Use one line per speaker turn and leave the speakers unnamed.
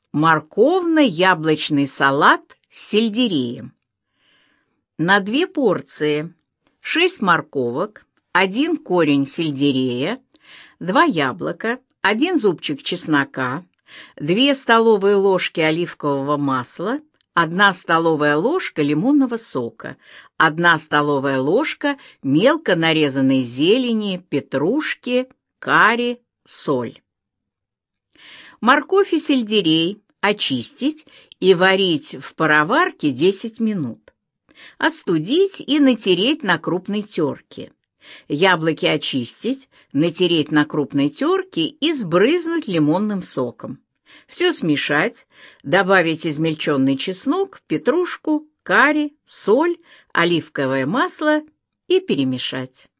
Морковно-яблочный салат с сельдереем. На 2 порции: 6 морковок, 1 корень сельдерея, 2 яблока, 1 зубчик чеснока, 2 столовые ложки оливкового масла, 1 столовая ложка лимонного сока, 1 столовая ложка мелко нарезанной зелени, петрушки, карри, соль. Морковь и сельдерей очистить и варить в пароварке 10 минут. Остудить и натереть на крупной терке. Яблоки очистить, натереть на крупной терке и сбрызнуть лимонным соком. Все смешать, добавить измельченный чеснок, петрушку, карри, соль, оливковое масло и перемешать.